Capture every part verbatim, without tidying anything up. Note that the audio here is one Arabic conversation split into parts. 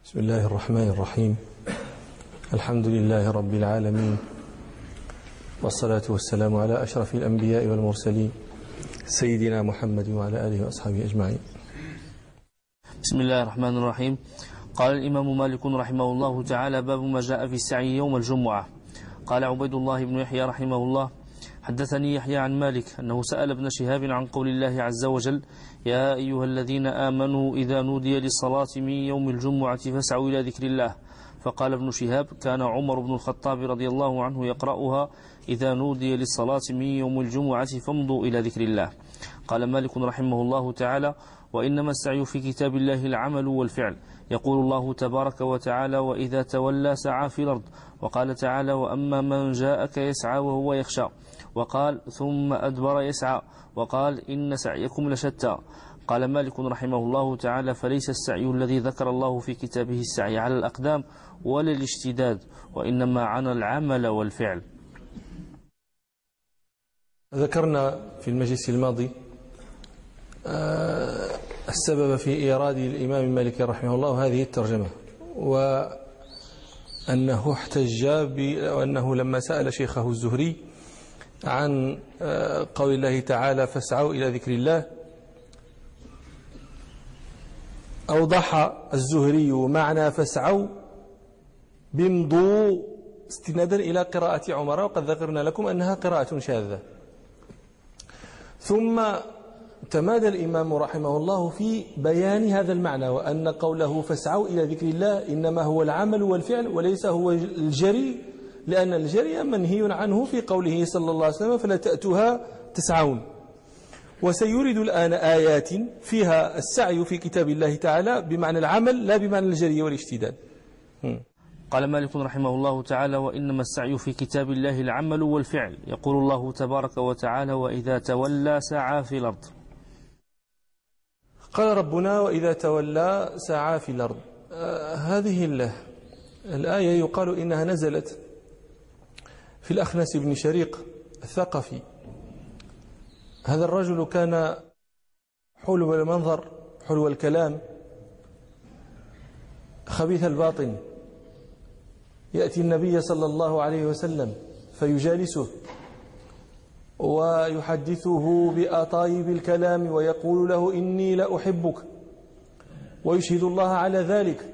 بسم الله الرحمن الرحيم. الحمد لله رب العالمين، والصلاة والسلام على أشرف الأنبياء والمرسلين سيدنا محمد وعلى آله وأصحابه أجمعين. بسم الله الرحمن الرحيم. قال الإمام مالك رحمه الله تعالى: باب ما جاء في السعي يوم الجمعة. قال عبيد الله بن يحيى رحمه الله: حدثني يحيى عن مالك أنه سأل ابن شهاب عن قول الله عز وجل: يا أيها الذين آمنوا إذا نودي للصلاة من يوم الجمعة فاسعوا إلى ذكر الله. فقال ابن شهاب: كان عمر بن الخطاب رضي الله عنه يقرأها: إذا نودي للصلاة من يوم الجمعة فامضوا إلى ذكر الله. قال مالك رحمه الله تعالى: وإنما السعي في كتاب الله العمل والفعل. يقول الله تبارك وتعالى: وإذا تولى سعى في الأرض. وقال تعالى: وأما من جاءك يسعى وهو يخشى. وقال: ثم أدبر يسعى. وقال: إن سعيكم لشتى. قال مالك رحمه الله تعالى: فليس السعي الذي ذكر الله في كتابه السعي على الأقدام ولا الاشتداد، وإنما عن العمل والفعل. ذكرنا في المجلس الماضي السبب في إيراد الإمام مالك رحمه الله هذه الترجمة، وأنه احتج بأنه لما سأل شيخه الزهري عن قول الله تعالى: فاسعوا إلى ذكر الله، أوضح الزهري معنى فاسعوا بامضوا استنادا إلى قراءة عمر، وقد ذكرنا لكم أنها قراءة شاذة. ثم تمادى الإمام رحمه الله في بيان هذا المعنى، وأن قوله فاسعوا إلى ذكر الله إنما هو العمل والفعل وليس هو الجري، لأن الجري منهي عنه في قوله صلى الله عليه وسلم: فلا تأتوها تسعون. وسيريد الآن آيات فيها السعي في كتاب الله تعالى بمعنى العمل لا بمعنى الجري والاشتداد. قال مالك رحمه الله تعالى: وإنما السعي في كتاب الله العمل والفعل. يقول الله تبارك وتعالى: وإذا تولى سعى في الأرض. قال ربنا: وإذا تولى سعى في الأرض. آه هذه الآية يقال إنها نزلت في الأخنس بن شريق الثقفي. هذا الرجل كان حلو المنظر، حلو الكلام، خبيث الباطن. يأتي النبي صلى الله عليه وسلم فيجالسه ويحدثه بأطايب الكلام ويقول له: إني لأحبك، ويشهد الله على ذلك.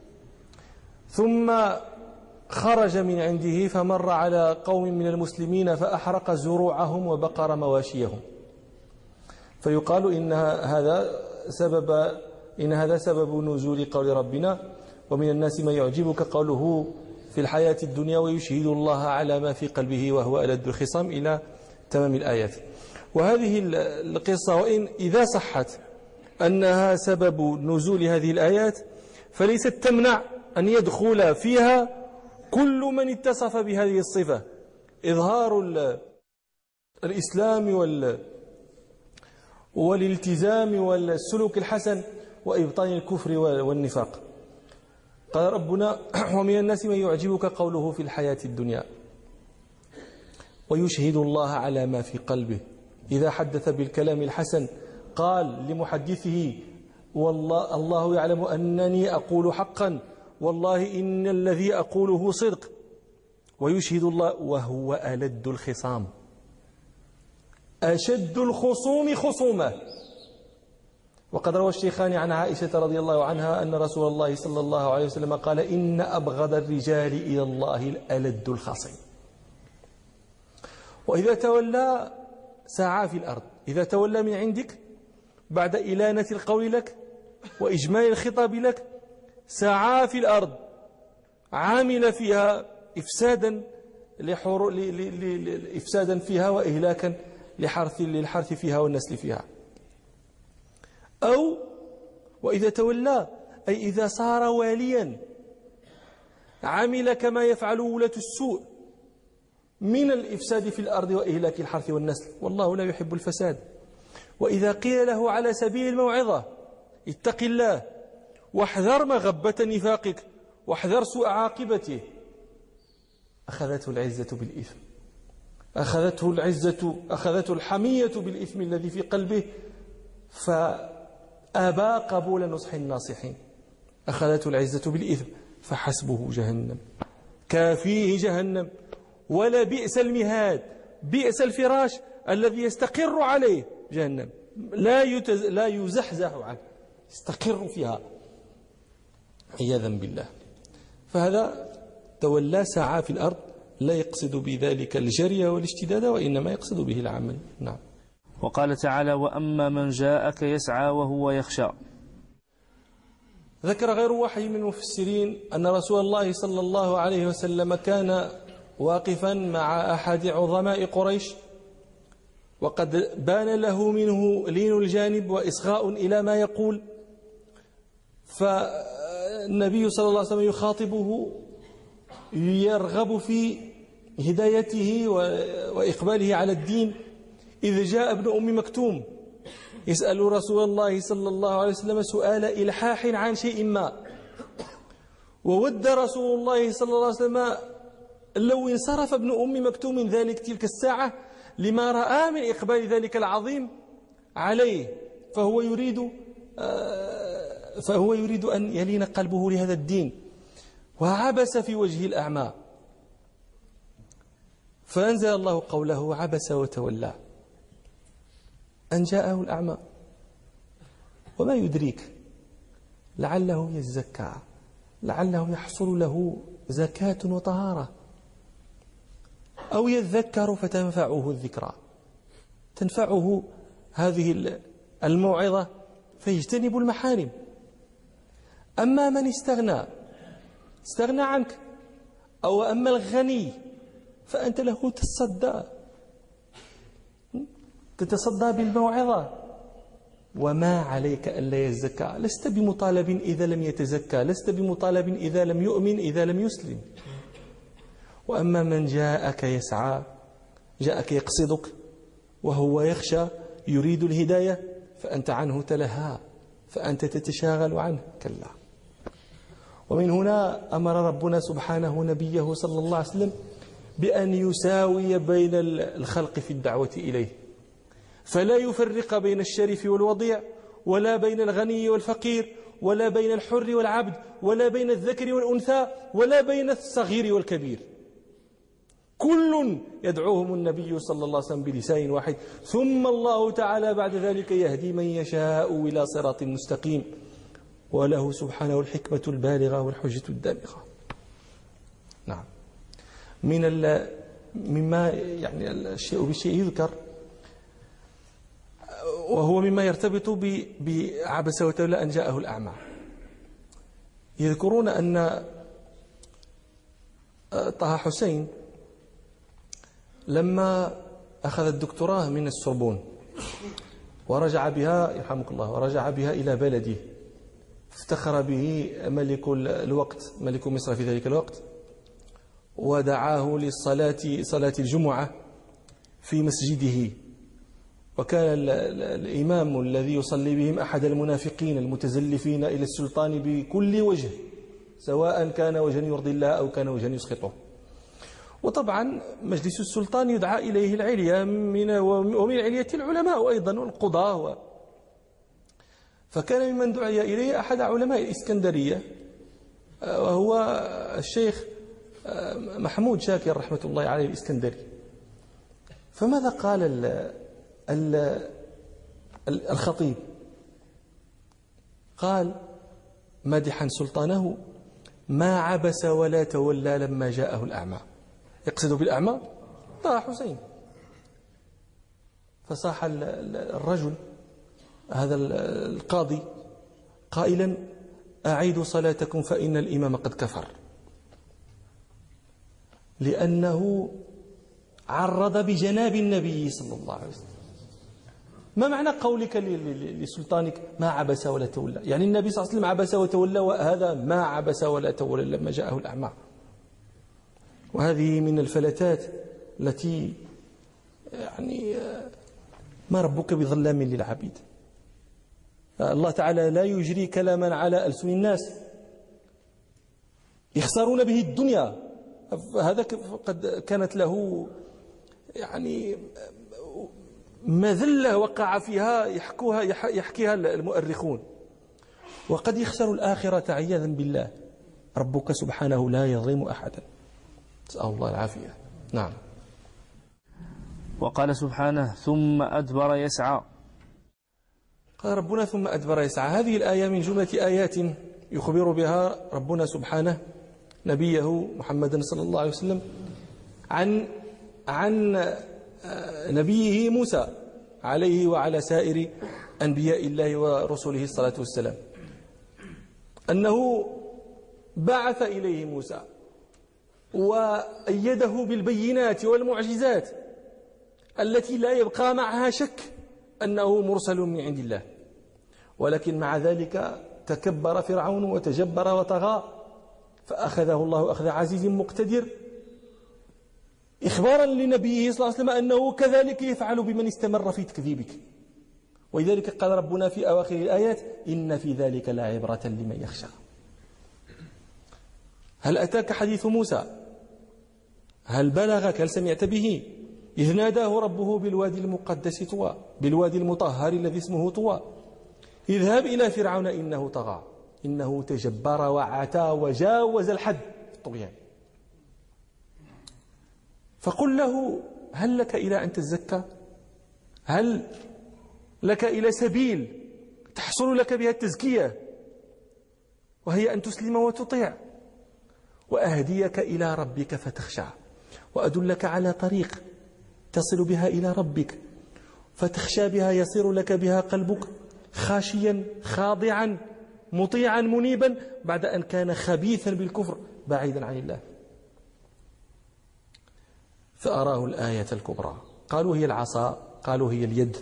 ثم خرج من عنده فمر على قوم من المسلمين فأحرق زروعهم وبقر مواشيهم، فيقال إن هذا سبب إن هذا سبب نزول قول ربنا: ومن الناس من يعجبك قوله في الحياة الدنيا ويشهد الله على ما في قلبه وهو ألد الخصام، إلى تمام الآيات. وهذه القصة وإن إذا صحت أنها سبب نزول هذه الآيات، فليست تمنع أن يدخل فيها كل من اتصف بهذه الصفة: إظهار الإسلام والالتزام والسلوك الحسن، وإبطان الكفر والنفاق. قال ربنا: ومن الناس من يعجبك قوله في الحياة الدنيا ويشهد الله على ما في قلبه. إذا حدث بالكلام الحسن قال لمحدثه: والله الله يعلم أنني أقول حقا، والله إن الذي أقوله صدق. ويشهد الله وهو ألد الخصام، أشد الخصوم خصومة. وقد روى الشيخان عن عائشة رضي الله عنها أن رسول الله صلى الله عليه وسلم قال: إن أبغض الرجال إلى الله الألد الخصيم. وإذا تولى سعى في الأرض. إذا تولى من عندك بعد إلانة القول لك وإجمال الخطاب لك، سعى في الأرض، عامل فيها إفسادا لحر... ل... ل... ل... إفسادا فيها وإهلاكا لحرث للحرث فيها والنسل فيها. أو وإذا تولى أي إذا صار واليا، عمل كما يفعل ولاة السوء من الإفساد في الأرض وإهلاك الحرث والنسل، والله لا يحب الفساد. وإذا قيل له على سبيل الموعظة: اتق الله واحذر مغبة نفاقك واحذر سوء عاقبته، أخذته العزة بالإثم، أخذته العزة أخذته الحمية بالإثم الذي في قلبه، فأبى قبول نصح الناصحين. أخذته العزة بالإثم فحسبه جهنم، كافيه جهنم، ولا بئس المهاد، بئس الفراش الذي يستقر عليه جهنم، لا يتز... لا يزحزح عنه، يستقر فيها عياذا بالله. فهذا تولى سعى في الأرض، لا يقصد بذلك الجري والاشتداد، وإنما يقصد به العمل. نعم. وقال تعالى: وأما من جاءك يسعى وهو يخشى. ذكر غير واحد من المفسرين أن رسول الله صلى الله عليه وسلم كان واقفا مع أحد عظماء قريش، وقد بان له منه لين الجانب وإصغاء إلى ما يقول، فالنبي صلى الله عليه وسلم يخاطبه يرغب في هدايته وإقباله على الدين، إذ جاء ابن أم مكتوم يسأل رسول الله صلى الله عليه وسلم سؤال إلحاح عن شيء ما، وود رسول الله صلى الله عليه وسلم لو انصرف ابن أم مكتوم من ذلك تلك الساعة لما رأى من إقبال ذلك العظيم عليه، فهو يريد فهو يريد أن يلين قلبه لهذا الدين، وعبس في وجه الأعمى، فأنزل الله قوله: عبس وتولى أن جاءه الأعمى. وما يدريك لعله يزكى، لعله يحصل له زكاة وطهارة، أو يذكر فتنفعه الذكرى، تنفعه هذه الموعظة فيجتنب المحارم. أما من استغنى استغنى عنك، أو أما الغني فأنت له تتصدى تتصدى بالموعظة، وما عليك ألا يزكى، لست بمطالب إذا لم يتزكى، لست بمطالب إذا لم يؤمن، إذا لم يسلم. وأما من جاءك يسعى، جاءك يقصدك وهو يخشى يريد الهداية، فأنت عنه تلهى، فأنت تتشاغل عنه، كلا. ومن هنا أمر ربنا سبحانه نبيه صلى الله عليه وسلم بأن يساوي بين الخلق في الدعوة إليه، فلا يفرق بين الشريف والوضيع، ولا بين الغني والفقير، ولا بين الحر والعبد، ولا بين الذكر والأنثى، ولا بين الصغير والكبير، كل يدعوهم النبي صلى الله عليه وسلم بلسان واحد، ثم الله تعالى بعد ذلك يهدي من يشاء إلى صراط مستقيم، وله سبحانه الحكمة البالغة والحجة الدامغة. نعم. من مما يعني الشيء بالشيء يذكر، وهو مما يرتبط بعبس وتولى أن جاءه الأعمى. يذكرون أن طه حسين لما أخذ الدكتوراه من السوربون ورجع بها يرحمك الله ورجع بها إلى بلده، افتخر به ملك الوقت، ملك مصر في ذلك الوقت، ودعاه للصلاة صلاة الجمعة في مسجده، وكان الإمام الذي يصلي بهم أحد المنافقين المتزلفين إلى السلطان بكل وجه، سواء كان وجها يرضي الله أو كان وجها يسخطه. وطبعا مجلس السلطان يدعى إليه العليا من ومن علية العلماء أيضا والقضاة، فكان ممن دعي إليه أحد علماء الإسكندرية، وهو الشيخ محمود شاكر رحمة الله عليه الإسكندري. فماذا قال ال ال الخطيب؟ قال مادحا سلطانه: ما عبس ولا تولى لما جاءه الأعمى. يقصد بالأعمى طه حسين. فصاح الرجل هذا القاضي قائلا: أعيدوا صلاتكم فإن الإمام قد كفر، لأنه عرض بجناب النبي صلى الله عليه وسلم. ما معنى قولك لسلطانك ما عبس ولا تولى؟ يعني النبي صلى الله عليه وسلم عبس وتولى، وهذا ما عبس ولا تولى لما جاءه الأعمى. وهذه من الفلتات التي يعني ما ربك بظلام للعبيد. الله تعالى لا يجري كلاما على ألسن الناس يخسرون به الدنيا. هذا قد كانت له يعني مذلة وقع فيها يحكوها يحكيها المؤرخون. وقد يخسر الآخرة عياذا بالله. ربك سبحانه لا يظلم أحدا، نسأل الله العافية. نعم. وقال سبحانه ثم أدبر يسعى. قال ربنا ثم أدبر يسعى. هذه الآية من جملة آيات يخبر بها ربنا سبحانه نبيه محمدا صلى الله عليه وسلم عن عن نبيه موسى عليه وعلى سائر أنبياء الله ورسله الصلاة والسلام، أنه بعث إليه موسى وأيده بالبينات والمعجزات التي لا يبقى معها شك أنه مرسل من عند الله، ولكن مع ذلك تكبر فرعون وتجبر وطغى فأخذه الله أخذ عزيز مقتدر، إخبارا لنبيه صلى الله عليه وسلم أنه كذلك يفعل بمن استمر في تكذيبك. ولذلك قال ربنا في أواخر الآيات إن في ذلك لعبرة لمن يخشى. هل أتاك حديث موسى؟ هل بلغك؟ هل سمعت به؟ إذ ناداه ربه بالوادي المقدس طوى، بالوادي المطهر الذي اسمه طوى، اذهب إلى فرعون إنه طغى إنه تجبر وعتى وجاوز الحد في الطغيان، فقل له هل لك إلى أن تزكى؟ هل لك إلى سبيل تحصل لك بها التزكية، وهي أن تسلم وتطيع، وأهديك إلى ربك فتخشع، وأدلك على طريق تصل بها إلى ربك فتخشى بها، يصير لك بها قلبك خاشيا خاضعا مطيعا منيبا بعد أن كان خبيثا بالكفر بعيدا عن الله. فأراه الآية الكبرى، قالوا هي العصا، قالوا هي اليد،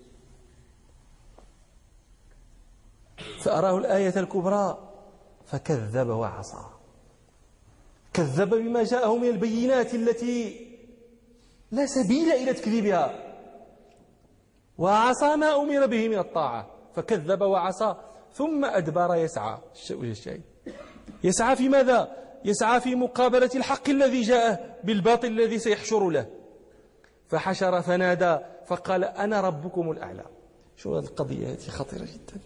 فأراه الآية الكبرى فكذب وعصى، كذب بما جاءه من البينات التي لا سبيل إلى تكذيبها، وعصى ما أمر به من الطاعة، فكذب وعصى ثم أدبر يسعى. الشيء يسعى في ماذا؟ يسعى في مقابلة الحق الذي جاءه بالباطل الذي سيحشر له، فحشر فنادى فقال أنا ربكم الأعلى. شو هذه القضية؟ هذه خطيرة جدا.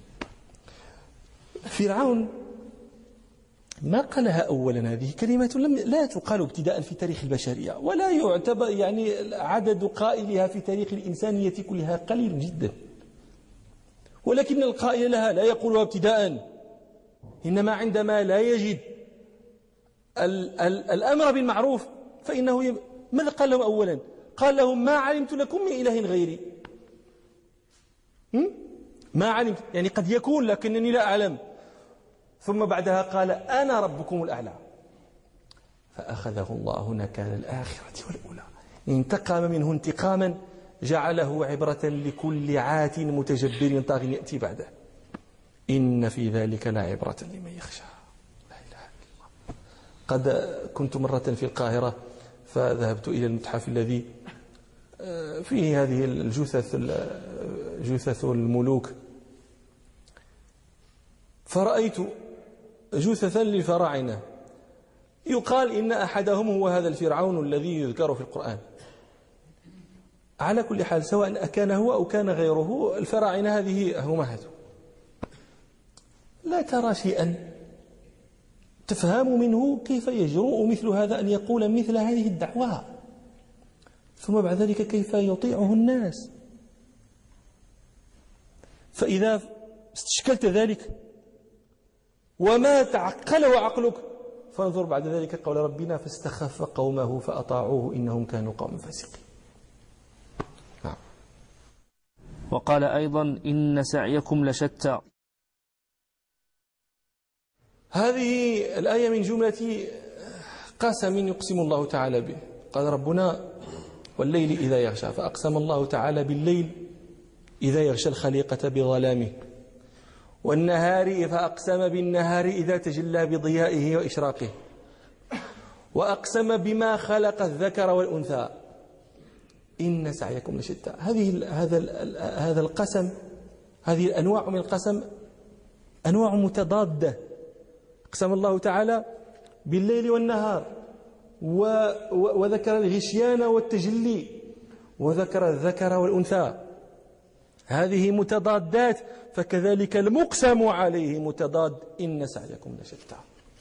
فرعون ما قالها أولا، هذه كلمة لم لا تقال ابتداء في تاريخ البشرية، ولا يعتبر يعني عدد قائلها في تاريخ الإنسانية كلها قليل جدا، ولكن القائل لها لا يقولها ابتداء، إنما عندما لا يجد ال ال الأمر بالمعروف فإنه ماذا قال لهم أولا؟ قال لهم ما علمت لكم من إله غيري. ما علمت يعني قد يكون لكنني لا أعلم. ثم بعدها قال أنا ربكم الأعلى، فأخذه الله نكال الآخرة والأولى، انتقم منه انتقاما جعله عبرة لكل عات متجبر طاغ يأتي بعده. إن في ذلك لعبرة لمن يخشى. لا إله إلا الله. قد كنت مرة في القاهرة فذهبت إلى المتحف الذي فيه هذه الجثث جثث الملوك، فرأيت جثثا للفراعنة، يقال إن أحدهم هو هذا الفرعون الذي يذكر في القرآن. على كل حال سواء أكان هو أو كان غيره، الفراعنة هذه هم هذو. لا ترى شيئا تفهم منه كيف يجرؤ مثل هذا أن يقول مثل هذه الدعوة، ثم بعد ذلك كيف يطيعه الناس. فإذا استشكلت ذلك وما تعقله عقلك فانظر بعد ذلك قول ربنا فاستخف قومه فأطاعوه إنهم كانوا قوم فاسقين. نعم. وقال أيضا إن سعيكم لشتى. هذه الآية من جملة قسم يقسم الله تعالى به. قال ربنا والليل إذا يغشى، فأقسم الله تعالى بالليل إذا يغشى الخليقة بظلامه، والنهار فأقسم بالنهار إذا تجلى بضيائه وإشراقه، وأقسم بما خلق الذكر والأنثى إن سعيكم لشتى. هذه هذا هذا القسم، هذه الأنواع من القسم أنواع متضادة. أقسم الله تعالى بالليل والنهار، وذكر الغشيان والتجلي، وذكر الذكر والأنثى. هذه متضادات، فكذلك المقسم عليه متضاد. إن سعيكم لشتى،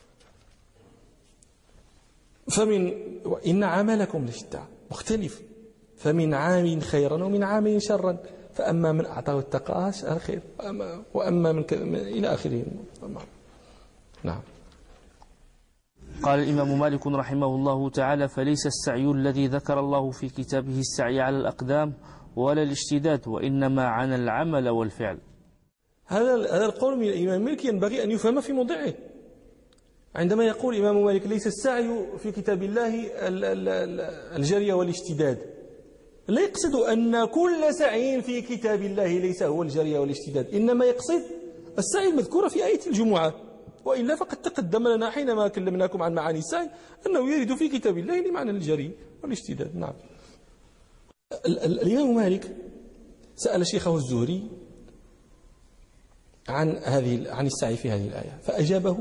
فمن وإن عملكم لشتى مختلف، فمن عامل خيرا ومن عامل شرا، فأما من أعطى واتقى الخير، وأما من, من إلى آخره. نعم. قال الإمام مالك رحمه الله تعالى: فليس السعي الذي ذكر الله في كتابه السعي على الأقدام ولا الاشتداد، وإنما عن العمل والفعل. هذا هذا القول من الإمام مالك ينبغي أن يفهم في موضعه. عندما يقول الإمام مالك ليس السعي في كتاب الله الجري والاشتداد، لا يقصد أن كل سعي في كتاب الله ليس هو الجري والاشتداد، إنما يقصد السعي المذكور في آية الجمعة. وإلا فقد تقدم لنا حينما كلمناكم عن معاني السعي أنه يرد في كتاب الله لمعنى الجري والاشتداد. نعم. الإمام مالك سأل شيخه الزهري عن هذه عن السعي في هذه الآية، فأجابه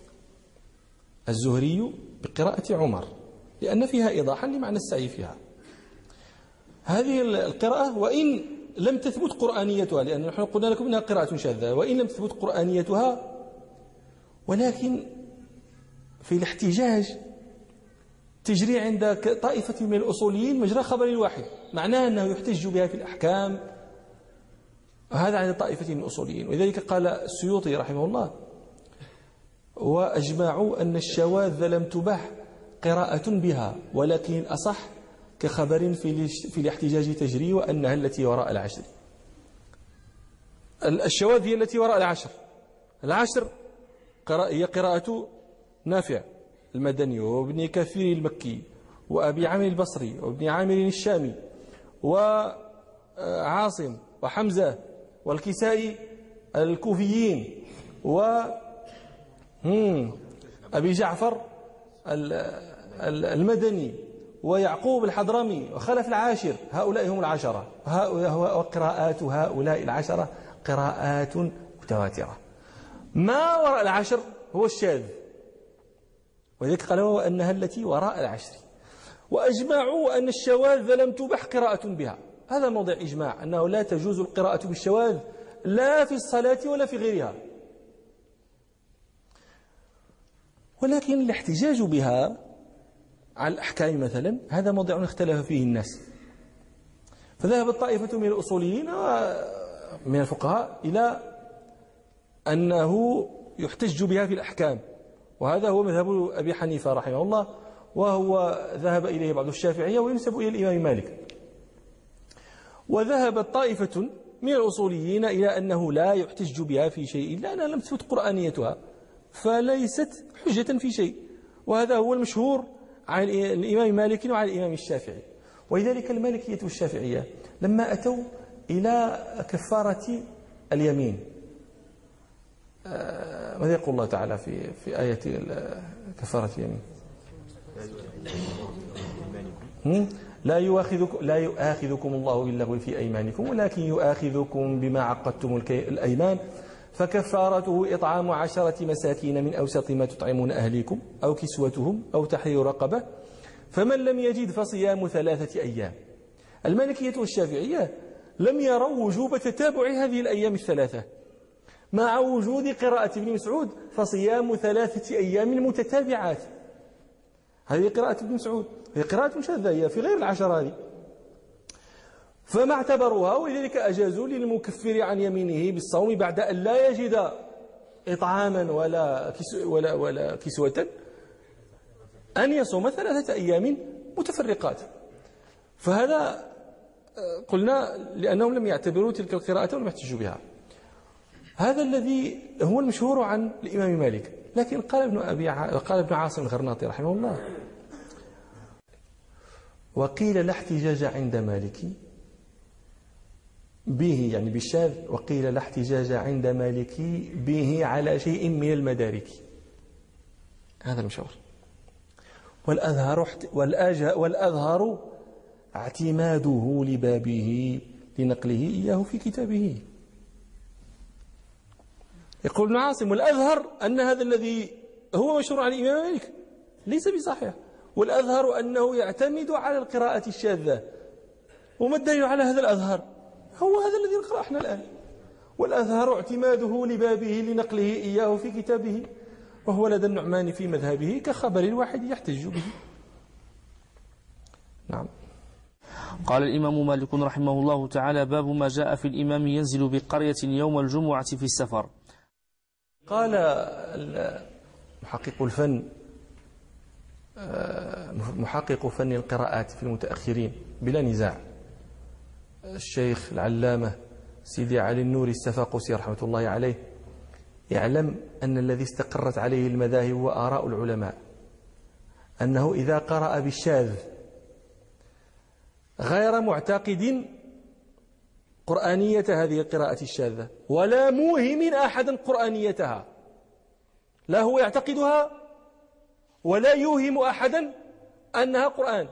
الزهري بقراءة عمر، لأن فيها إيضاحا لمعنى السعي فيها. هذه القراءة وإن لم تثبت قرآنيتها، لأن نحن قلنا لكم أنها قراءة شاذة، وإن لم تثبت قرآنيتها، ولكن في الاحتجاج تجري عند طائفة من الأصوليين مجرى خبر واحد، معناه أنه يحتج بها في الأحكام، وهذا عند طائفة من الأصوليين. ولذلك قال السيوطي رحمه الله: وأجمعوا أن الشواذ لم تباح قراءة بها، ولكن الأصح كخبر في الاحتجاج تجري، وأنها التي وراء العشر. الشواذ هي التي وراء العشر. العشر هي قراءة نافع المدني، وابن كثير المكي، وأبي عامر البصري، وابن عامر الشامي، وعاصم، وحمزة، والكسائي الكوفيين، وأبي جعفر المدني، ويعقوب الحضرمي، وخلف العاشر. هؤلاء هم العشرة، وقراءات هؤلاء العشرة قراءات متواترة. ما وراء العشر هو الشاذ، ولذلك قالوا أنها التي وراء العشر. وأجمعوا أن الشواذ لم تبح قراءة بها، هذا موضع إجماع، أنه لا تجوز القراءة بالشواذ لا في الصلاة ولا في غيرها. ولكن الاحتجاج بها على الأحكام مثلا، هذا موضع اختلف فيه الناس. فذهب الطائفة من الأصوليين ومن الفقهاء إلى أنه يحتج بها في الأحكام، وهذا هو مذهب أبي حنيفة رحمه الله، وهو ذهب إليه بعض الشافعية وينسب إلى الإمام مالك. وذهب طائفة من الأصوليين إلى أنه لا يحتج بها في شيء لأنها لم تثبت قرآنيتها، فليست حجة في شيء. وهذا هو المشهور عن الإمام مالك وعن الإمام الشافعي. ولذلك المالكية والشافعية لما أتوا إلى كفارة اليمين، ماذا يقول الله تعالى في في آية كفارة اليمين؟ لا يؤاخذكم لا يؤاخذكم الله باللغو في أيمانكم، ولكن يؤاخذكم بما عقدتم الأيمان، فكفارته إطعام عشرة مساكين من أوسط ما تطعمون أهليكم أو كسوتهم أو تحرير رقبة، فمن لم يجد فصيام ثلاثة أيام. المالكية والشافعية لم يروا وجوب تتابع هذه الأيام الثلاثة، مع وجود قراءة ابن مسعود فصيام ثلاثة أيام متتابعات. هذه قراءة ابن مسعود، هي قراءة شاذة، هي في غير العشر هذه، فما اعتبروها، ولذلك أجازوا للمكفر عن يمينه بالصوم بعد أن لا يجد إطعاما ولا ولا ولا كسوة أن يصوم ثلاثة أيام متفرقات. فهذا قلنا لأنهم لم يعتبروا تلك القراءة ولم يحتجوا بها. هذا الذي هو المشهور عن الإمام مالك. لكن قال ابن أبي ع... قال ابن عاصم الغرناطي رحمه الله: وقيل لا احتجاج عند مالك به، يعني بالشاذ، وقيل لا احتجاج عند مالك به على شيء من المدارك. هذا المشهور. والأظهر والأظهر اعتماده لبابه لنقله إياه في كتابه. يقول ابن عاصم: والأظهر أن هذا الذي هو مشهور عن الإمام مالك ليس بصحيح، والأظهر أنه يعتمد على القراءة الشاذة. وما الدليل على هذا الأظهر؟ هو هذا الذي نقرأ احنا الآن. والأظهر اعتماده لبابه لنقله إياه في كتابه، وهو لدى النعمان في مذهبه كخبر الواحد يحتج به. نعم. قال الإمام مالك رحمه الله تعالى: باب ما جاء في الإمام ينزل بقرية يوم الجمعة في السفر. قال محقق الفن محقق فن القراءات في المتأخرين بلا نزاع الشيخ العلامة سيدي علي النوري السفاقسي رحمة الله عليه يعلم أن الذي استقرت عليه المذاهب وآراء العلماء أنه إذا قرأ بالشاذ غير معتقد قرآنية هذه القراءة الشاذة ولا موهم أحدا قرآنيتها، لا هو يعتقدها ولا يوهم أحدا أنها قرآن،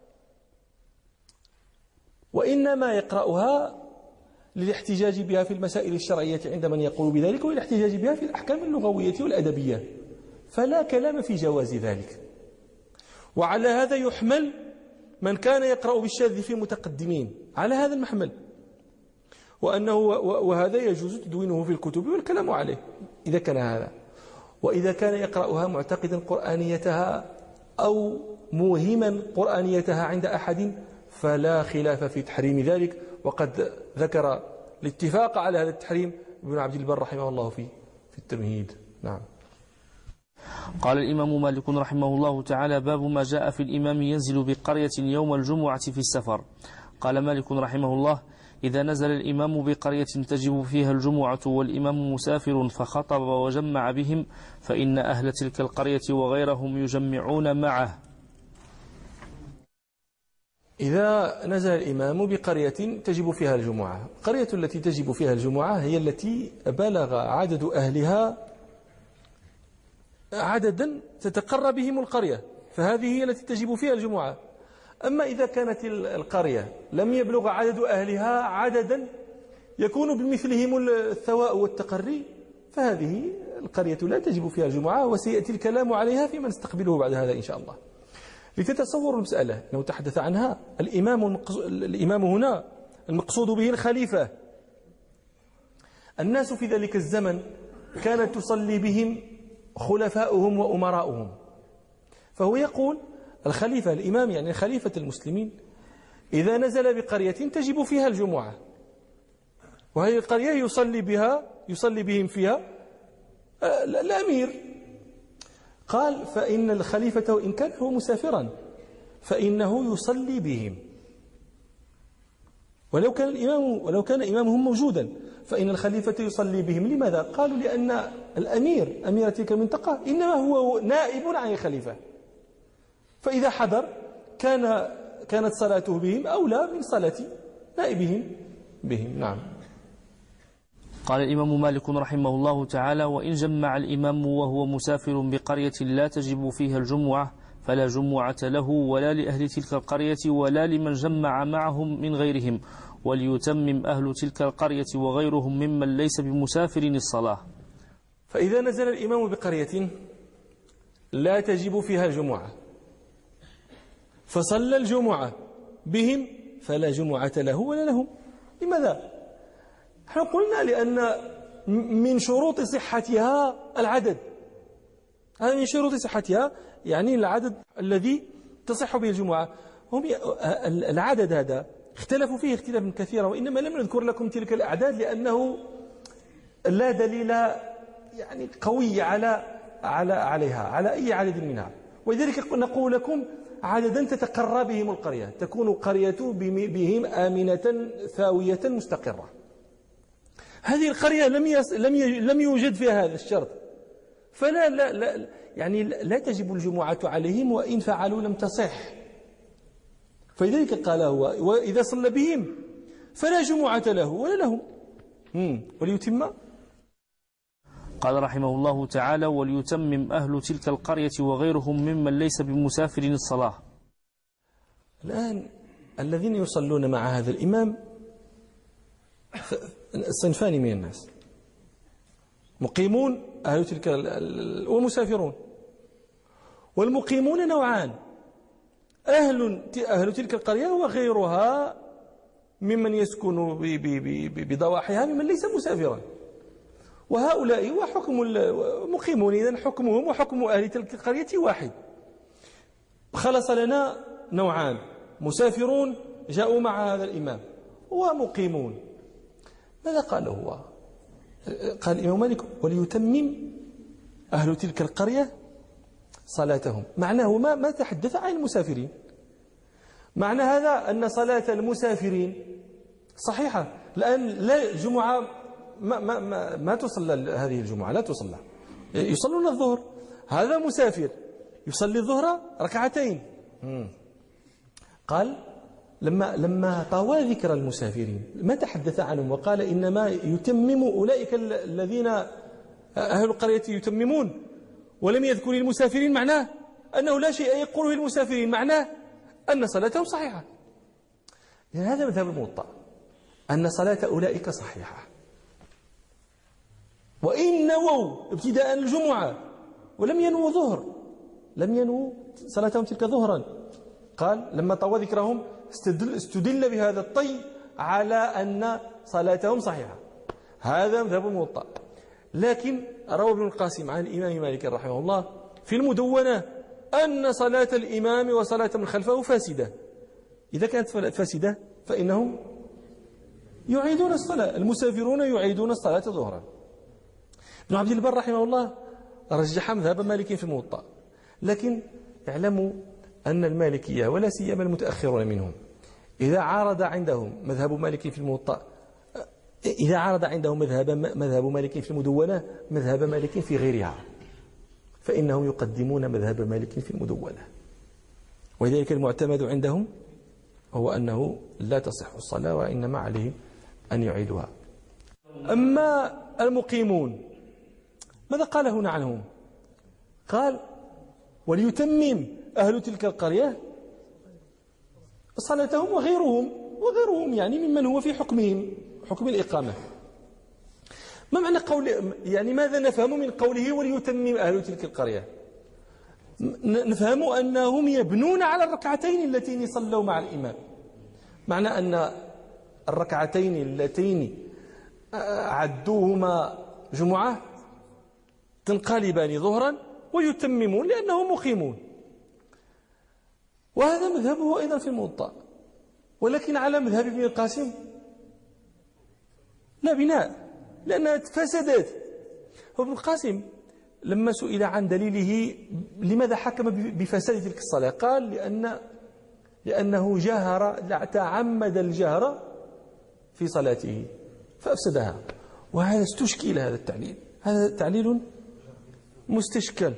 وإنما يقرأها للاحتجاج بها في المسائل الشرعية عند من يقول بذلك، والاحتجاج بها في الأحكام اللغوية والأدبية، فلا كلام في جواز ذلك. وعلى هذا يحمل من كان يقرأ بالشاذ في المتقدمين على هذا المحمل، وأنه وهذا يجوز تدوينه في الكتب والكلام عليه إذا كان هذا. وإذا كان يقرأها معتقدا قرآنيتها أو موهما قرآنيتها عند أحد فلا خلاف في تحريم ذلك، وقد ذكر الاتفاق على هذا التحريم ابن عبد البر رحمه الله في في التمهيد. نعم. قال الإمام مالك رحمه الله تعالى: باب ما جاء في الإمام ينزل بقرية يوم الجمعة في السفر. قال مالك رحمه الله: إذا نزل الإمام بقرية تجب فيها الجمعة والإمام مسافر فخطب وجمع بهم فإن أهل تلك القرية وغيرهم يجمعون معه. إذا نزل الإمام بقرية تجب فيها الجمعة، القرية التي تجب فيها الجمعة هي التي بلغ عدد أهلها عددا تتقرى بهم القرية، فهذه هي التي تجب فيها الجمعة. أما إذا كانت القرية لم يبلغ عدد أهلها عددا يكون بمثلهم الثواء والتقري فهذه القرية لا تجب فيها الجمعة، وسيأتي الكلام عليها فيما نستقبله بعد هذا إن شاء الله. لتتصوروا المسألة لو تحدث عنها الإمام, الإمام هنا المقصود به الخليفة. الناس في ذلك الزمن كانت تصلي بهم خلفاؤهم وأمراؤهم، فهو يقول الخليفة الإمام يعني خليفة المسلمين إذا نزل بقرية تجب فيها الجمعة، وهذه القرية يصلي بها يصلي بهم فيها الأمير. قال فإن الخليفة وإن كان هو مسافرا فإنه يصلي بهم، ولو كان الإمام ولو كان إمامهم موجودا فإن الخليفة يصلي بهم. لماذا؟ قالوا لأن الأمير أمير تلك المنطقة إنما هو نائب عن الخليفة، فإذا حضر كان كانت صلاته بهم أولى من صلاة نائبهم بهم. نعم. قال الإمام مالك رحمه الله تعالى: وإن جمع الإمام وهو مسافر بقرية لا تجب فيها الجمعة فلا جمعة له ولا لأهل تلك القرية ولا لمن جمع معهم من غيرهم، وليتمم أهل تلك القرية وغيرهم ممن ليس بمسافر الصلاة. فإذا نزل الإمام بقرية لا تجب فيها الجمعة فصلى الجمعة بهم فلا جمعة له ولا لهم. لماذا؟ احنا قلنا لأن من شروط صحتها العدد، هذا من شروط صحتها يعني العدد الذي تصح به الجمعة. هم العدد هذا اختلفوا فيه اختلافا كثيرا، وإنما لم نذكر لكم تلك الأعداد لأنه لا دليل يعني قوي على على عليها على أي عدد منها، ولذلك نقول لكم عددا تتقرى بهم القرية، تكون قرية بهم آمنة ثاوية مستقرة. هذه القرية لم يس لم لم يوجد فيها هذا الشرط، فلا لا لا يعني لا تجب الجمعة عليهم، وإن فعلوا لم تصح. فلذلك قال هو: وإذا صلى بهم فلا جمعة له ولا لهم وليتم. قال رحمه الله تعالى: وليتمم أهل تلك القرية وغيرهم ممن ليس بمسافر الصلاة. الآن الذين يصلون مع هذا الإمام صنفان من الناس: مقيمون أهل تلك ومسافرون. والمقيمون نوعان: أهل أهل تلك القرية وغيرها ممن يسكن بضواحيها ممن ليس مسافرا. وهؤلاء وحكم المقيمون إذن حكمهم وحكم أهل تلك القرية واحد. خلص لنا نوعان: مسافرون جاءوا مع هذا الإمام ومقيمون. ماذا قال هو؟ قال الإمام مالك: وليتمم أهل تلك القرية صلاتهم. معناه ما ما تحدث عن المسافرين. معنى هذا أن صلاة المسافرين صحيحة. الآن لا الجمعة ما ما ما, ما تصلى، هذه الجمعة لا تصلى، يصلون الظهر. هذا مسافر يصلي الظهر ركعتين. قال لما لما طوى ذكر المسافرين ما تحدث عنهم وقال إنما يتمم أولئك الذين أهل القرية يتممون، ولم يذكر المسافرين، معناه أنه لا شيء يقوله المسافرين، معناه أن صلاتهم صحيحة. يعني هذا مذهب الموطأ، أن صلاة أولئك صحيحة، وإن نووا ابتداء الجمعة ولم ينووا ظهر، لم ينووا صلاتهم تلك ظهرا. قال لما طوى ذكرهم استدل, استدل بهذا الطي على أن صلاتهم صحيحة. هذا مذهب الموطأ. لكن روى ابن القاسم عن الإمام مالك رحمه الله في المدونة أن صلاة الإمام وصلاة من خلفه فاسدة. إذا كانت فاسدة فإنهم يعيدون الصلاة، المسافرون يعيدون الصلاة ظهرا. ابن عبد البر رحمه الله رجح مذهب مالك في الموطأ، لكن اعلموا أن المالكية ولا سيما المتأخرون منهم إذا عارض عندهم مذهب مالك في الموطأ، إذا عارض عندهم مذهب مذهب مالك في المدونة مذهب مالك في غيرها، فإنهم يقدمون مذهب مالك في المدونة. ولذلك المعتمد عندهم هو أنه لا تصح الصلاة وإنما عليهم أن يعيدها. أما المقيمون ماذا قال هنا عنهم؟ قال وليتمم أهل تلك القرية صلاتهم وغيرهم وغيرهم يعني ممن هو في حكمهم حكم الإقامة. ما معنى قول يعني ماذا نفهم من قوله وليتمم أهل تلك القرية؟ نفهم أنهم يبنون على الركعتين اللتين صلوا مع الإمام، معنى أن الركعتين اللتين عدوهما جمعة تنقلبان ظهرا ويتممون لأنهم مقيمون. وهذا مذهبه أيضا في الموطأ، ولكن على مذهب ابن القاسم لا بناء لأنها فسدت. ابن القاسم لما سئل عن دليله لماذا حكم بفساد تلك الصلاة قال لأن لأنه جهر تعمد الجهر في صلاته فأفسدها. وهذا استشكل، هذا التعليل هذا تعليل مستشكل.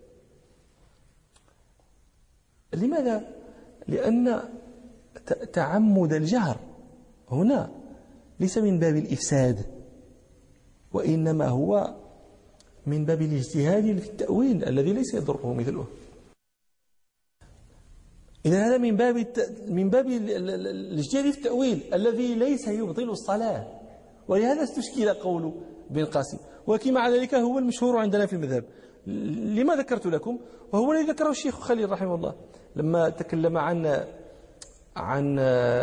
لماذا؟ لأن تعمد الجهر هنا ليس من باب الإفساد، وإنما هو من باب الاجتهاد في التأويل الذي ليس يضره مثله. إذا هذا من باب من باب الاجتهاد في التأويل الذي ليس يبطل الصلاة، ولهذا استشكل قول ابن القاسم. ولكن مع ذلك هو المشهور عندنا في المذهب. لما ذكرت لكم وهو الذي ذكره الشيخ خليل رحمه الله لما تكلم عن عن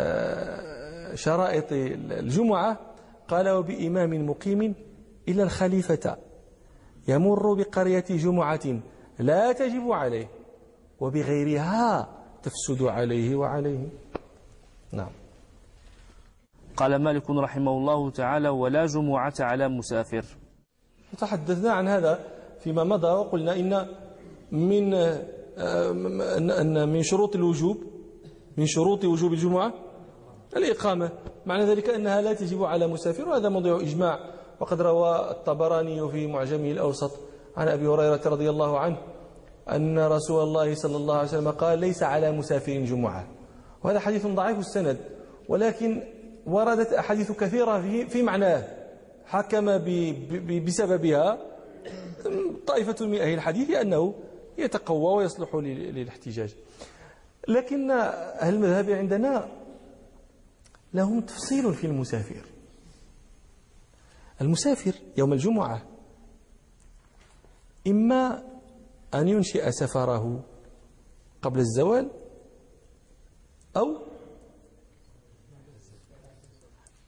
شرائط الجمعة قال وبإمام مقيم إلا الخليفة يمر بقرية جمعة لا تجب عليه وبغيرها تفسد عليه وعليه. نعم. قال مالك رحمه الله تعالى ولا جمعة على مسافر. تحدثنا عن هذا فيما مضى وقلنا إن من أن من شروط الوجوب من شروط وجوب الجمعة الإقامة، معنى ذلك أنها لا تجب على مسافر، وهذا موضوع إجماع. وقد روى الطبراني في معجمه الأوسط عن أبي هريرة رضي الله عنه أن رسول الله صلى الله عليه وسلم قال ليس على مسافر جمعة. وهذا حديث ضعيف السند، ولكن وردت أحاديث كثيرة في في معناه حكم بسببها طائفة من أهل الحديث أنه يتقوى ويصلح للاحتجاج. لكن أهل المذهب عندنا لهم تفصيل في المسافر. المسافر يوم الجمعة إما أن ينشئ سفره قبل الزوال أو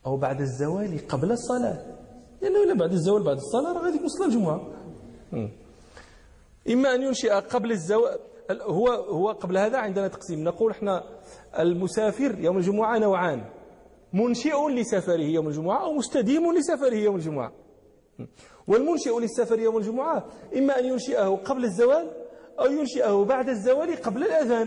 أو بعد الزوال قبل الصلاة، لأنه يعني بعد الزوال بعد الصلاة راه غادي يكون صلاة الجمعة. إما أن ينشئ قبل الزوال، هو هو قبل هذا عندنا تقسيم، نقول احنا المسافر يوم الجمعة نوعان: منشئ لسفره يوم الجمعة أو مستديم لسفره يوم الجمعة. والمنشئ للسفر يوم الجمعة إما أن ينشئه قبل الزوال أو ينشئه بعد الزوال قبل الأذان.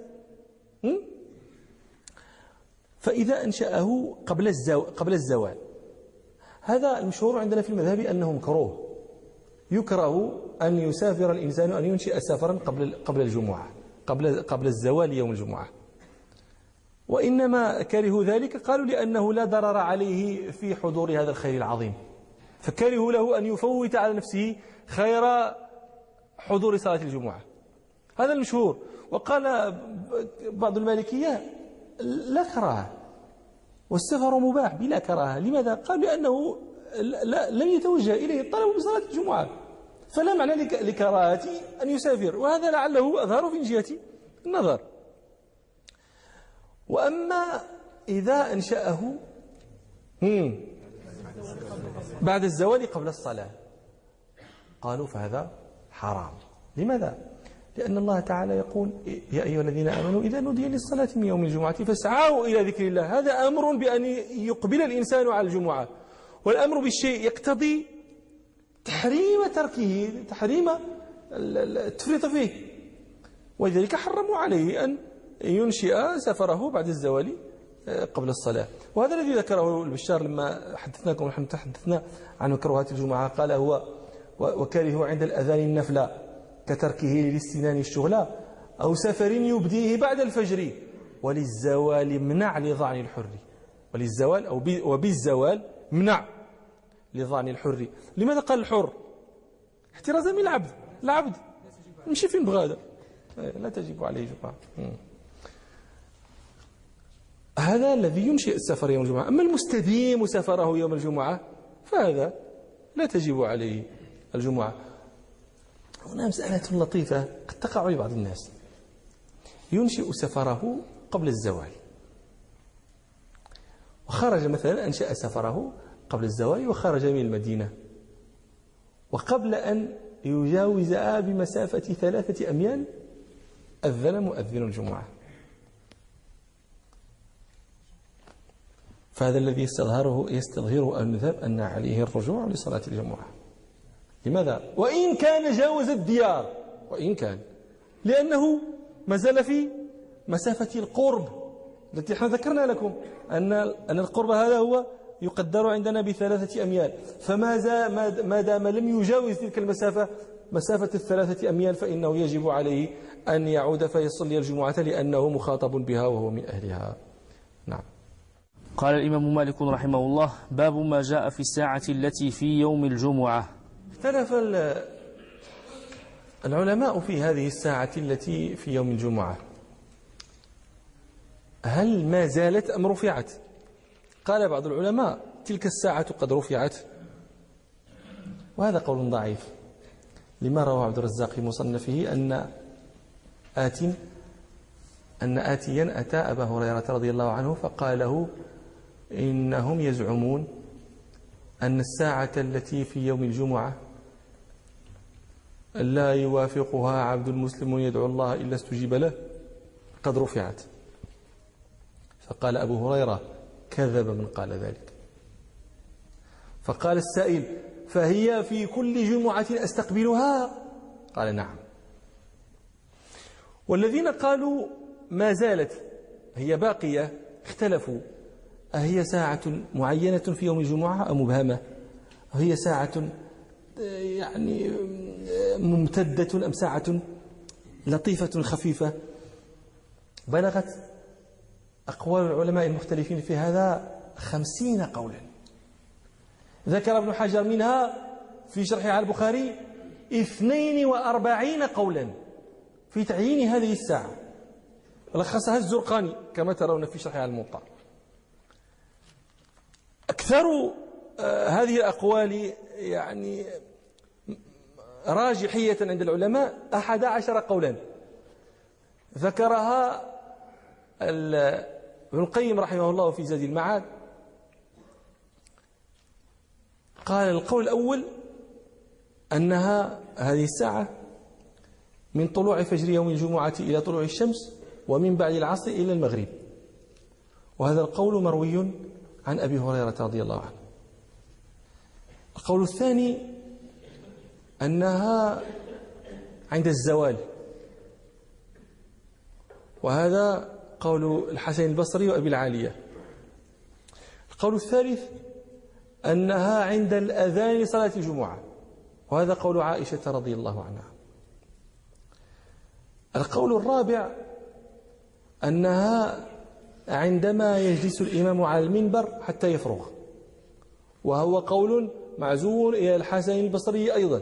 فإذا أنشأه قبل الزوال قبل الزوال هذا المشهور عندنا في المذهب أنه مكروه، يكره أن يسافر الإنسان أن ينشئ سفرا قبل قبل الجمعة قبل قبل الزوال يوم الجمعة. وإنما كرهوا ذلك قالوا لأنه لا ضرر عليه في حضور هذا الخير العظيم، فكرهوا له أن يفوت على نفسه خير حضور صلاة الجمعة. هذا المشهور. وقال بعض المالكية لا كراهة والسفر مباح بلا كراهة. لماذا؟ قال لأنه لا لم يتوجه إليه الطلب بصلاة الجمعة، فلا معنى لكراهة أن يسافر، وهذا لعله أظهر في جهة النظر. وأما إذا أنشأه بعد الزوال قبل الصلاة قالوا فهذا حرام. لماذا؟ لأن الله تعالى يقول: يا أيها الذين آمنوا إذا نودي للصلاة من يوم الجمعة فاسعوا إلى ذكر الله. هذا أمر بأن يقبل الإنسان على الجمعة، والأمر بالشيء يقتضي تحريم تركه، تحريم التفريط فيه، ولذلك حرموا عليه أن ينشئ سفره بعد الزوال قبل الصلاة. وهذا الذي ذكره البشار لما حدثناكم ونحن تحدثنا عن مكروهات الجمعة، قال هو: وكره عند الأذان النفل كتركه للاستنان الشغل أو سفر يبديه بعد الفجر، وللزوال منع لظعن الحر. وللزوال أو وبالزوال منع لظعن الحر. لماذا قال الحر؟ احترازا من العبد. العبد مشي فين بغى هذا، لا تجب عليه جمعة. هذا الذي ينشئ السفر يوم الجمعة. أما المستديم سفره يوم الجمعة فهذا لا تجب عليه الجمعة. هنا مسألة لطيفة قد تقع لبعض الناس: ينشئ سفره قبل الزوال، وخرج مثلا أنشأ سفره قبل الزوال وخرج من المدينة، وقبل أن يجاوز بمسافة ثلاثة أميال أذن مؤذن الجمعة. فهذا الذي يستظهره يستظهره المذهب أن عليه الرجوع لصلاة الجمعة. لماذا؟ وإن كان جاوز الديار، وإن كان، لأنه ما زال في مسافة القرب التي احنا ذكرنا لكم أن أن القرب هذا هو يقدر عندنا بثلاثة أميال، فما ما دام لم يجاوز تلك المسافة مسافة الثلاثة أميال فإنه يجب عليه أن يعود فيصلي الجمعة لأنه مخاطب بها وهو من أهلها. نعم. قال الإمام مالك رحمه الله: باب ما جاء في الساعة التي في يوم الجمعة. اختلف العلماء في هذه الساعة التي في يوم الجمعة، هل ما زالت أم رفعت؟ قال بعض العلماء: تلك الساعة قد رفعت، وهذا قول ضعيف، لما روى عبد الرزاق في مصنفه أن آت أن آتيا أتى أبا هريرة رضي الله عنه فقال له: إنهم يزعمون أن الساعة التي في يوم الجمعة لا يوافقها عبد مسلم يدعو الله إلا استجيب له قد رفعت. فقال أبو هريرة: كذب من قال ذلك. فقال السائل: فهي في كل جمعة أستقبلها؟ قال: نعم. والذين قالوا ما زالت هي باقية اختلفوا: أهي ساعة معينة في يوم الجمعة أم مبهمة؟ هي ساعة يعني ممتدة أم ساعة لطيفة خفيفة؟ بلغت أقوال العلماء المختلفين في هذا خمسين قولا. ذكر ابن حجر منها في شرحه على البخاري اثنين وأربعين قولا في تعيين هذه الساعة، لخصها الزرقاني كما ترون في شرحه على الموطأ. أكثر هذه الأقوال يعني راجحية عند العلماء أحد عشر قولا ذكرها ابن القيم رحمه الله في زاد المعاد، قال القول الأول أنها هذه الساعة من طلوع فجر يوم الجمعة إلى طلوع الشمس، ومن بعد العصر إلى المغرب. وهذا القول مروي عن أبي هريرة رضي الله عنه. القول الثاني أنها عند الزوال، وهذا قول الحسن البصري وأبي العالية. القول الثالث أنها عند الأذان لصلاة الجمعة، وهذا قول عائشة رضي الله عنها. القول الرابع أنها عندما يجلس الإمام على المنبر حتى يفرغ، وهو قول معزول إلى الحسن البصري أيضا.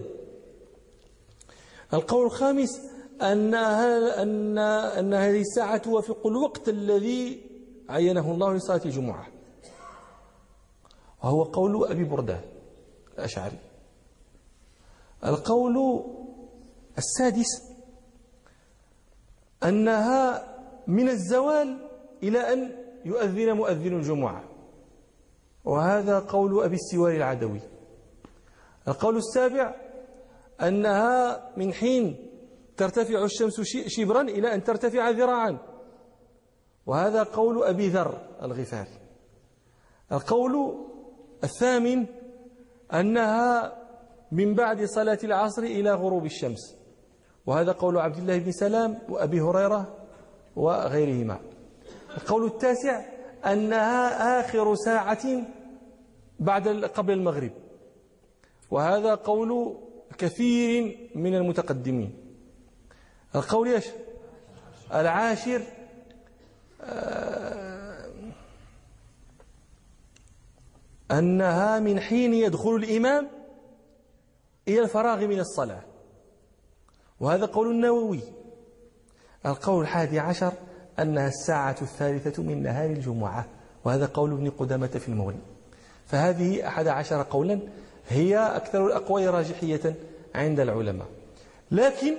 القول الخامس أنها أن أن هذه الساعة توافق الوقت الذي عينه الله لصلاة الجمعة، وهو قول أبي بردة الأشعري. القول السادس أنها من الزوال إلى أن يؤذن مؤذن الجمعة، وهذا قول أبي السواري العدوي. القول السابع أنها من حين ترتفع الشمس شبرا إلى أن ترتفع ذراعا، وهذا قول أبي ذر الغفاري. القول الثامن أنها من بعد صلاة العصر إلى غروب الشمس، وهذا قول عبد الله بن سلام وأبي هريرة وغيرهما. القول التاسع أنها آخر ساعة بعد قبل المغرب، وهذا قول كثير من المتقدمين. القول ايش؟ العاشر أنها من حين يدخل الإمام إلى الفراغ من الصلاة، وهذا قول النووي. القول الحادي عشر أنها الساعة الثالثة من نهار الجمعة، وهذا قول ابن قدامة في المغني. فهذه أحد عشر قولا هي أكثر الأقوال راجحية عند العلماء، لكن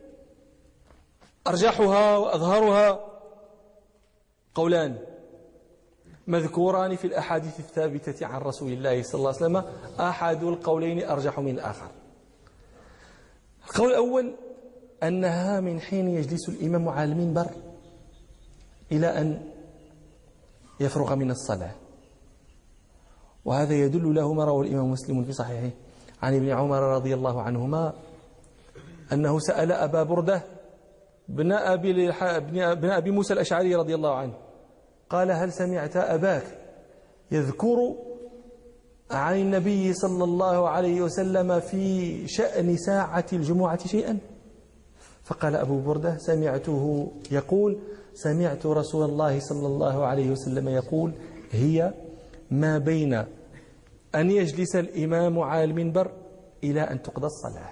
أرجحها وأظهرها قولان مذكوران في الأحاديث الثابتة عن رسول الله صلى الله عليه وسلم، أحد القولين أرجح من الآخر. القول الأول أنها من حين يجلس الإمام على المنبر إلى أن يفرغ من الصلاة، وهذا يدل له ما رواه الإمام مسلم في صحيحه عن ابن عمر رضي الله عنهما أنه سأل أبا بردة بن أبي, بن أبي موسى الأشعري رضي الله عنه، قال: هل سمعت أباك يذكر عن النبي صلى الله عليه وسلم في شأن ساعة الجمعة شيئا؟ فقال أبو بردة: سمعته يقول سمعت رسول الله صلى الله عليه وسلم يقول: هي ما بين أن يجلس الإمام على المنبر إلى أن تقضى الصلاة.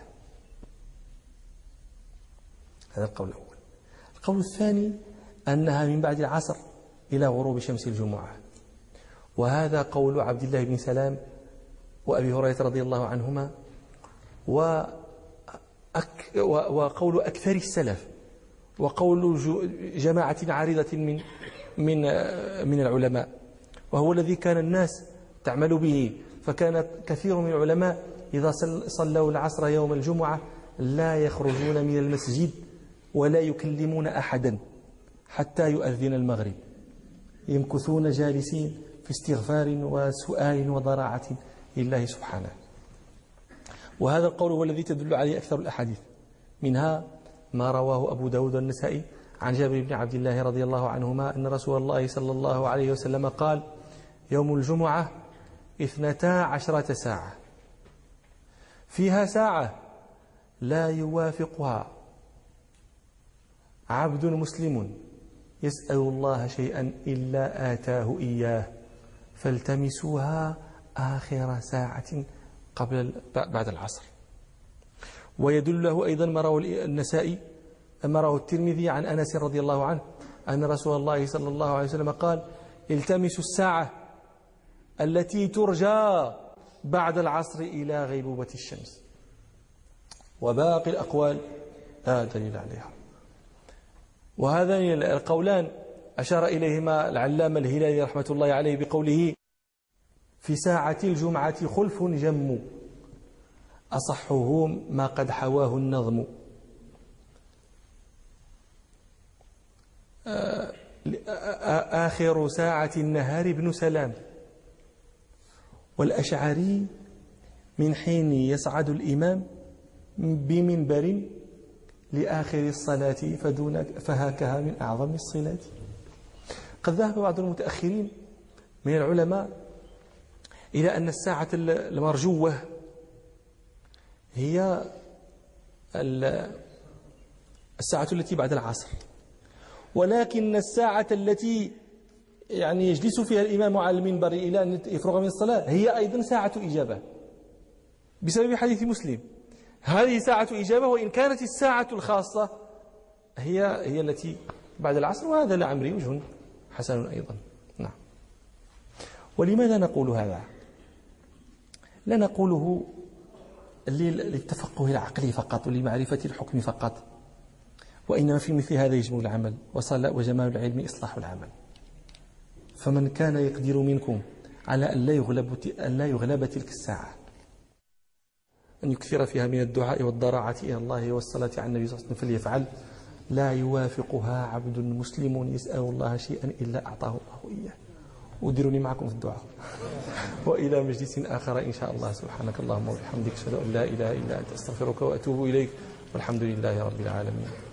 هذا القول الأول. القول الثاني أنها من بعد العصر إلى غروب شمس الجمعة، وهذا قول عبد الله بن سلام وأبي هريرة رضي الله عنهما، وأك وقول أكثر السلف، وقول جماعة عريضة من من من العلماء، وهو الذي كان الناس تعمل به. فكان كثير من العلماء إذا صلوا العصر يوم الجمعة لا يخرجون من المسجد ولا يكلمون أحدا حتى يؤذن المغرب، يمكثون جالسين في استغفار وسؤال وضراعة لله سبحانه. وهذا القول هو الذي تدل عليه أكثر الأحاديث، منها ما رواه أبو داود والنسائي عن جابر بن عبد الله رضي الله عنهما أن رسول الله صلى الله عليه وسلم قال: يوم الجمعة اثنتا عشرة ساعة، فيها ساعة لا يوافقها عبد مسلم يسأل الله شيئا إلا آتاه إياه، فالتمسوها آخر ساعة قبل بعد العصر. ويدل له أيضا ما رواه النسائي ما رواه الترمذي عن أنس رضي الله عنه أن رسول الله صلى الله عليه وسلم قال: التمسوا الساعة التي ترجى بعد العصر إلى غيبوبة الشمس. وباقي الأقوال لا دليل عليها. وهذان القولان أشار إليهما العلامة الهلالي رحمة الله عليه بقوله: في ساعة الجمعة خلف جم أصحه ما قد حواه النظم. آخر ساعة النهار ابن سلام. والأشعري من حين يصعد الإمام بمنبر لآخر الصلاة فدون فهاكها من أعظم الصلات. قد ذهب بعض المتأخرين من العلماء إلى أن الساعة المرجوة هي الساعة التي بعد العصر، ولكن الساعة التي يعني يجلس فيها الإمام على المنبر إلى أن يفرغ من الصلاة هي أيضا ساعة إجابة بسبب حديث مسلم. هذه ساعة إجابة، وإن كانت الساعة الخاصة هي هي التي بعد العصر، وهذا لعمري وجه حسن أيضا. نعم. ولماذا نقول هذا؟ لا نقوله للتفقه العقلي فقط ولمعرفة الحكم فقط، وإنما في مثل هذا يجب العمل، وجمال العلم إصلاح العمل. فمن كان يقدر منكم على أن لا يغلب, أن لا يغلب تلك الساعة أن يكثر فيها من الدعاء والضراعة إلى الله والصلاة على النبي صلى الله عليه وسلم فليفعل. لا يوافقها عبد مسلم يسأل الله شيئا إلا أعطاه الله إياه. وديروني معكم في الدعاء. وإلى مجلس آخر إن شاء الله. سبحانك اللهم وبحمدك أشهد أن لا إله إلا أنت أستغفرك وأتوب إليك، والحمد لله رب العالمين.